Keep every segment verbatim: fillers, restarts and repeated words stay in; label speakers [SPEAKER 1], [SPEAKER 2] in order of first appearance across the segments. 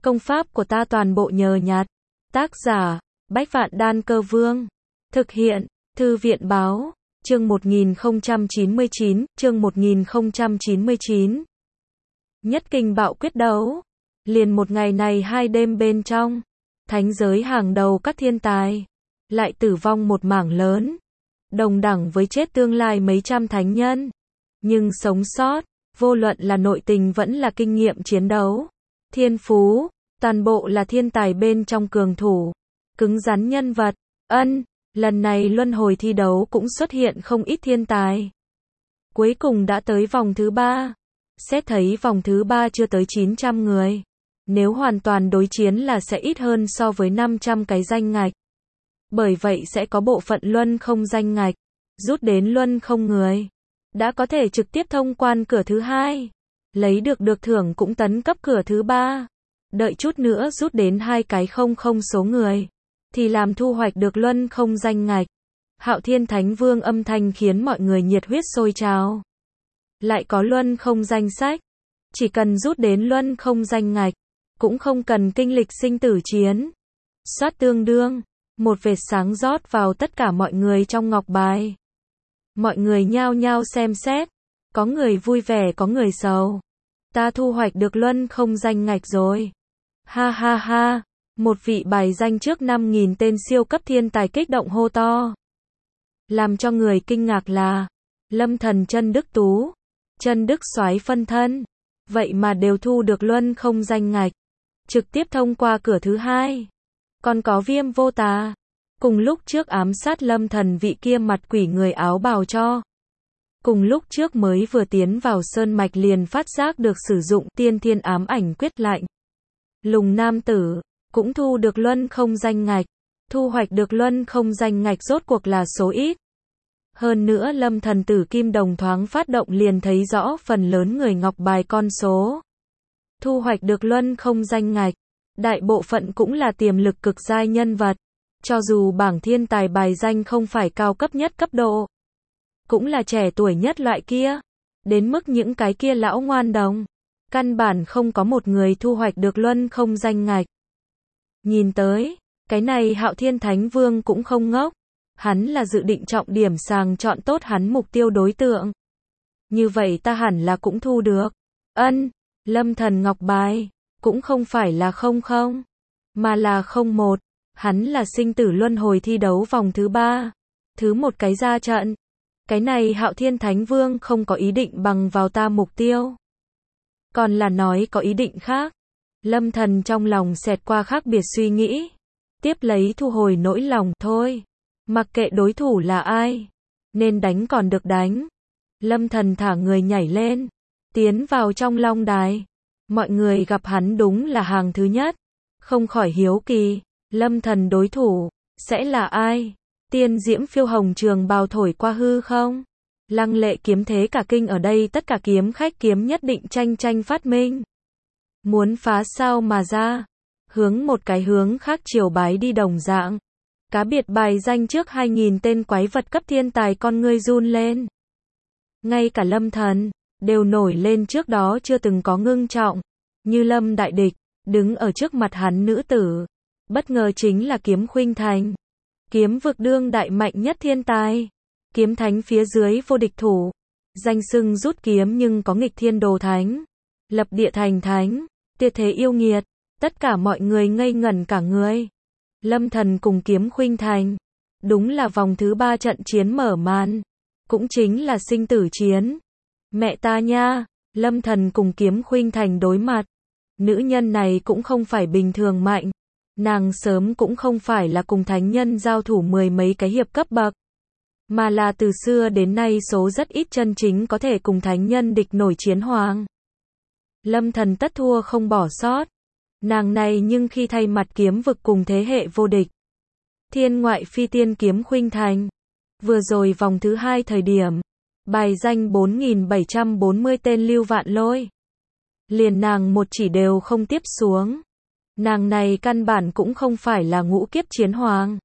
[SPEAKER 1] Công pháp của ta toàn bộ nhờ nhặt. Tác giả, Bách Vạn Đan Cơ Vương. Thực hiện, Thư viện Báo. Chương một nghìn không trăm chín mươi chín, chương một nghìn không trăm chín mươi chín. Nhất kinh bạo quyết đấu. Liền một ngày này hai đêm bên trong, thánh giới hàng đầu các thiên tài, lại tử vong một mảng lớn, đồng đẳng với chết tương lai mấy trăm thánh nhân. Nhưng sống sót, vô luận là nội tình vẫn là kinh nghiệm chiến đấu, thiên phú, toàn bộ là thiên tài bên trong cường thủ, cứng rắn nhân vật. Ân, lần này luân hồi thi đấu cũng xuất hiện không ít thiên tài. Cuối cùng đã tới vòng thứ ba. Xét thấy vòng thứ ba chưa tới chín trăm người. Nếu hoàn toàn đối chiến là sẽ ít hơn so với năm trăm cái danh ngạch. Bởi vậy sẽ có bộ phận luân không danh ngạch, rút đến luân không người, đã có thể trực tiếp thông quan cửa thứ hai. Lấy được được thưởng cũng tấn cấp cửa thứ ba. Đợi chút nữa rút đến hai cái không không số người, thì làm thu hoạch được luân không danh ngạch. Hạo Thiên Thánh Vương âm thanh khiến mọi người nhiệt huyết sôi trào. Lại có luân không danh sách. Chỉ cần rút đến luân không danh ngạch, cũng không cần kinh lịch sinh tử chiến. Soát tương đương, một vệt sáng rót vào tất cả mọi người trong ngọc bài. Mọi người nhao nhao xem xét, có người vui vẻ có người sầu. Ta thu hoạch được luân không danh ngạch rồi. Ha ha ha, một vị bài danh trước năm nghìn tên siêu cấp thiên tài kích động hô to. Làm cho người kinh ngạc là, Lâm Thần chân Đức Tú, chân Đức Soái phân thân, vậy mà đều thu được luân không danh ngạch, trực tiếp thông qua cửa thứ hai. Còn có Viêm Vô Tà, cùng lúc trước ám sát Lâm Thần vị kia mặt quỷ người áo bào cho. Cùng lúc trước mới vừa tiến vào sơn mạch liền phát giác được sử dụng tiên thiên ám ảnh quyết lạnh. Lùng nam tử, cũng thu được luân không danh ngạch, thu hoạch được luân không danh ngạch rốt cuộc là số ít. Hơn nữa Lâm Thần tử kim đồng thoáng phát động liền thấy rõ phần lớn người ngọc bài con số. Thu hoạch được luân không danh ngạch, đại bộ phận cũng là tiềm lực cực giai nhân vật. Cho dù bảng thiên tài bài danh không phải cao cấp nhất cấp độ, cũng là trẻ tuổi nhất loại kia. Đến mức những cái kia lão ngoan đồng, căn bản không có một người thu hoạch được luân không danh ngạch. Nhìn tới, cái này Hạo Thiên Thánh Vương cũng không ngốc. Hắn là dự định trọng điểm sàng chọn tốt hắn mục tiêu đối tượng. Như vậy ta hẳn là cũng thu được. Ân, Lâm Thần ngọc bài, cũng không phải là không không, mà là không một. Hắn là sinh tử luân hồi thi đấu vòng thứ ba. Thứ một cái ra trận. Cái này Hạo Thiên Thánh Vương không có ý định bằng vào ta mục tiêu. Còn là nói có ý định khác. Lâm Thần trong lòng xẹt qua khác biệt suy nghĩ. Tiếp lấy thu hồi nỗi lòng thôi. Mặc kệ đối thủ là ai, nên đánh còn được đánh. Lâm Thần thả người nhảy lên, tiến vào trong long đài. Mọi người gặp hắn đúng là hàng thứ nhất, không khỏi hiếu kỳ, Lâm Thần đối thủ sẽ là ai? Tiên diễm phiêu hồng trường bào thổi qua hư không? Lăng lệ kiếm thế cả kinh ở đây tất cả kiếm khách kiếm nhất định tranh tranh phát minh. Muốn phá sao mà ra, hướng một cái hướng khác chiều bái đi đồng dạng. Cá biệt bài danh trước hai nghìn tên quái vật cấp thiên tài con ngươi run lên. Ngay cả Lâm Thần, đều nổi lên trước đó chưa từng có ngưng trọng. Như Lâm đại địch, đứng ở trước mặt hắn nữ tử. Bất ngờ chính là Kiếm Khuynh Thành. Kiếm vực đương đại mạnh nhất thiên tài. Kiếm thánh phía dưới vô địch thủ. Danh xưng rút kiếm nhưng có nghịch thiên đồ thánh. Lập địa thành thánh. Tuyệt thế yêu nghiệt. Tất cả mọi người ngây ngẩn cả người. Lâm Thần cùng Kiếm Khuynh Thành, đúng là vòng thứ ba trận chiến mở màn, cũng chính là sinh tử chiến. Mẹ ta nha, Lâm Thần cùng Kiếm Khuynh Thành đối mặt. Nữ nhân này cũng không phải bình thường mạnh, nàng sớm cũng không phải là cùng thánh nhân giao thủ mười mấy cái hiệp cấp bậc, mà là từ xưa đến nay số rất ít chân chính có thể cùng thánh nhân địch nổi chiến hoàng. Lâm Thần tất thua không bỏ sót. Nàng này nhưng khi thay mặt kiếm vực cùng thế hệ vô địch. Thiên ngoại phi tiên Kiếm Khuynh Thành. Vừa rồi vòng thứ hai thời điểm, bài danh bốn nghìn bảy trăm bốn mươi tên Lưu Vạn Lôi. Liền nàng một chỉ đều không tiếp xuống. Nàng này căn bản cũng không phải là ngũ kiếp chiến hoàng.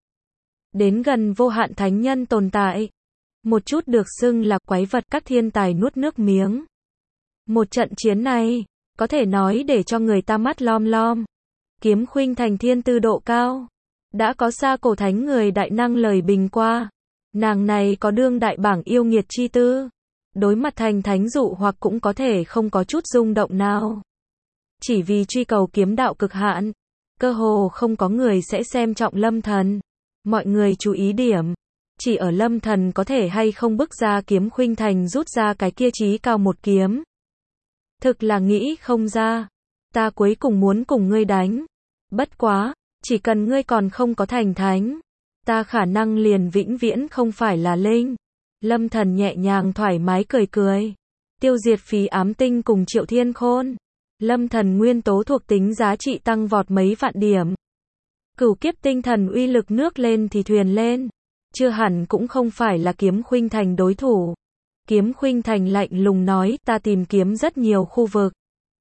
[SPEAKER 1] Đến gần vô hạn thánh nhân tồn tại. Một chút được xưng là quái vật các thiên tài nuốt nước miếng. Một trận chiến này, có thể nói để cho người ta mắt lom lom. Kiếm Khuynh Thành thiên tư độ cao. Đã có xa cổ thánh người đại năng lời bình qua. Nàng này có đương đại bảng yêu nghiệt chi tư. Đối mặt thành thánh dụ hoặc cũng có thể không có chút rung động nào. Chỉ vì truy cầu kiếm đạo cực hạn. Cơ hồ không có người sẽ xem trọng Lâm Thần. Mọi người chú ý điểm. Chỉ ở Lâm Thần có thể hay không bức ra Kiếm Khuynh Thành rút ra cái kia chí cao một kiếm. Thực là nghĩ không ra. Ta cuối cùng muốn cùng ngươi đánh. Bất quá, chỉ cần ngươi còn không có thành thánh. Ta khả năng liền vĩnh viễn không phải là linh. Lâm Thần nhẹ nhàng thoải mái cười cười. Tiêu diệt Phí Ám Tinh cùng Triệu Thiên Khôn. Lâm Thần nguyên tố thuộc tính giá trị tăng vọt mấy vạn điểm. Cửu kiếp tinh thần uy lực nước lên thì thuyền lên. Chưa hẳn cũng không phải là Kiếm Khuynh Thành đối thủ. Kiếm Khuynh Thành lạnh lùng nói, ta tìm kiếm rất nhiều khu vực.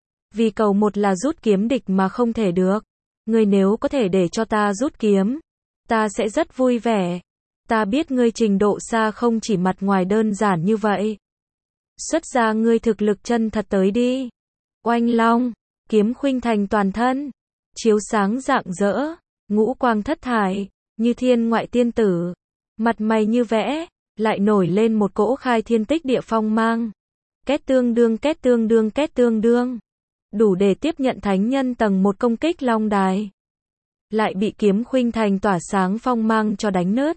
[SPEAKER 1] Vì cầu một là rút kiếm địch mà không thể được. Ngươi nếu có thể để cho ta rút kiếm, ta sẽ rất vui vẻ. Ta biết ngươi trình độ xa không chỉ mặt ngoài đơn giản như vậy. Xuất ra ngươi thực lực chân thật tới đi. Oanh long, Kiếm Khuynh Thành toàn thân, chiếu sáng rạng rỡ, ngũ quang thất thải, như thiên ngoại tiên tử. Mặt mày như vẽ, lại nổi lên một cỗ khai thiên tích địa phong mang. Két tương đương két tương đương két tương đương. Đủ để tiếp nhận thánh nhân tầng một công kích long đài. Lại bị Kiếm Khuynh Thành tỏa sáng phong mang cho đánh nứt.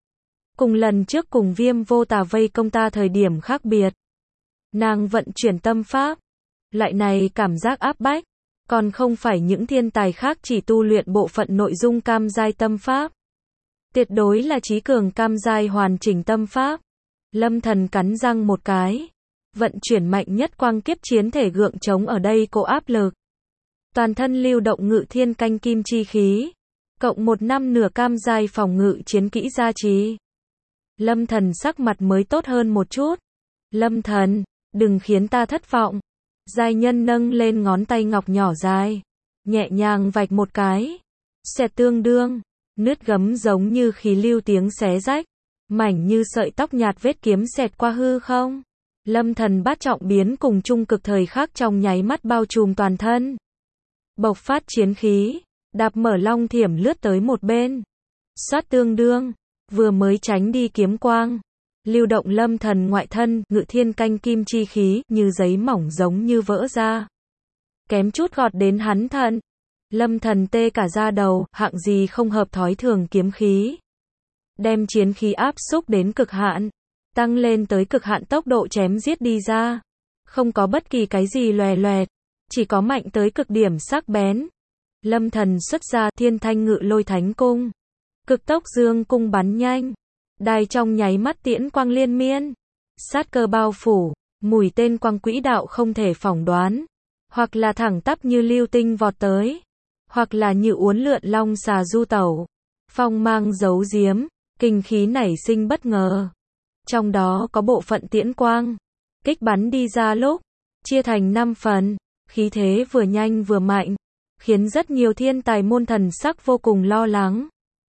[SPEAKER 1] Cùng lần trước cùng Viêm Vô Tà vây công ta thời điểm khác biệt. Nàng vận chuyển tâm pháp. Loại này cảm giác áp bách. Còn không phải những thiên tài khác chỉ tu luyện bộ phận nội dung cam giai tâm pháp. Tuyệt đối là trí cường cam giai hoàn chỉnh tâm pháp. Lâm Thần cắn răng một cái. Vận chuyển mạnh nhất quang kiếp chiến thể gượng chống ở đây cô áp lực. Toàn thân lưu động ngự thiên canh kim chi khí. Cộng một năm nửa cam giai phòng ngự chiến kỹ gia trì. Lâm Thần sắc mặt mới tốt hơn một chút. Lâm Thần, đừng khiến ta thất vọng. Giai nhân nâng lên ngón tay ngọc nhỏ dài. Nhẹ nhàng vạch một cái. Xẹt tương đương. Nứt gấm giống như khí lưu tiếng xé rách. Mảnh như sợi tóc nhạt vết kiếm xẹt qua hư không. Lâm Thần bát trọng biến cùng trung cực thời khắc trong nháy mắt bao trùm toàn thân. Bộc phát chiến khí. Đạp mở long thiểm lướt tới một bên. Xoát tương đương. Vừa mới tránh đi kiếm quang. Lưu động Lâm Thần ngoại thân, ngự thiên canh kim chi khí, như giấy mỏng giống như vỡ ra. Kém chút gọt đến hắn thận. Lâm Thần tê cả da đầu, hạng gì không hợp thói thường kiếm khí. Đem chiến khí áp xúc đến cực hạn. Tăng lên tới cực hạn tốc độ chém giết đi ra. Không có bất kỳ cái gì loè loẹt. Chỉ có mạnh tới cực điểm sắc bén. Lâm Thần xuất ra thiên thanh ngự lôi thánh cung. Cực tốc dương cung bắn nhanh. Đài trong nháy mắt tiễn quang liên miên. Sát cơ bao phủ. Mùi tên quang quỹ đạo không thể phỏng đoán. Hoặc là thẳng tắp như lưu tinh vọt tới. Hoặc là như uốn lượn long xà du tẩu. Phong mang giấu giếm. Kinh khí nảy sinh bất ngờ. Trong đó có bộ phận tiễn quang. Kích bắn đi ra lúc. Chia thành năm phần. Khí thế vừa nhanh vừa mạnh. Khiến rất nhiều thiên tài môn thần sắc vô cùng lo lắng.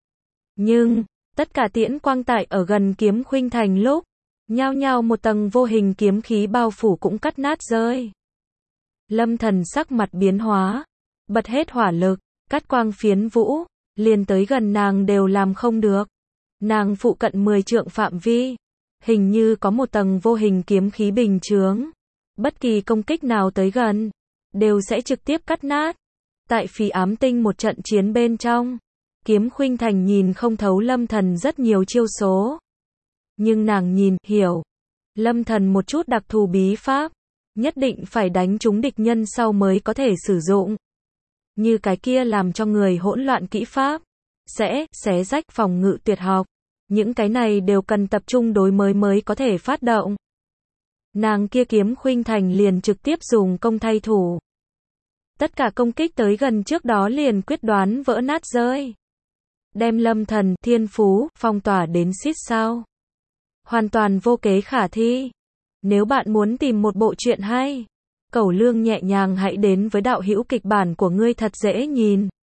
[SPEAKER 1] Nhưng, tất cả tiễn quang tại ở gần Kiếm Khuynh Thành lúc, nhao nhao một tầng vô hình kiếm khí bao phủ cũng cắt nát rơi. Lâm Thần sắc mặt biến hóa, bật hết hỏa lực, cắt quang phiến vũ, liền tới gần nàng đều làm không được. Nàng phụ cận mười trượng phạm vi, hình như có một tầng vô hình kiếm khí bình chướng. Bất kỳ công kích nào tới gần, đều sẽ trực tiếp cắt nát. Tại Phí Ám Tinh một trận chiến bên trong, Kiếm Khuynh Thành nhìn không thấu Lâm Thần rất nhiều chiêu số. Nhưng nàng nhìn, hiểu. Lâm Thần một chút đặc thù bí pháp. Nhất định phải đánh trúng địch nhân sau mới có thể sử dụng. Như cái kia làm cho người hỗn loạn kỹ pháp. Sẽ, xé rách phòng ngự tuyệt học. Những cái này đều cần tập trung đối mới mới có thể phát động. Nàng kia Kiếm Khuynh Thành liền trực tiếp dùng công thay thủ. Tất cả công kích tới gần trước đó liền quyết đoán vỡ nát rơi. Đem Lâm Thần, thiên phú, phong tỏa đến xít sao. Hoàn toàn vô kế khả thi. Nếu bạn muốn tìm một bộ truyện hay, Cẩu Lương nhẹ nhàng hãy đến với đạo hữu kịch bản của ngươi thật dễ nhìn.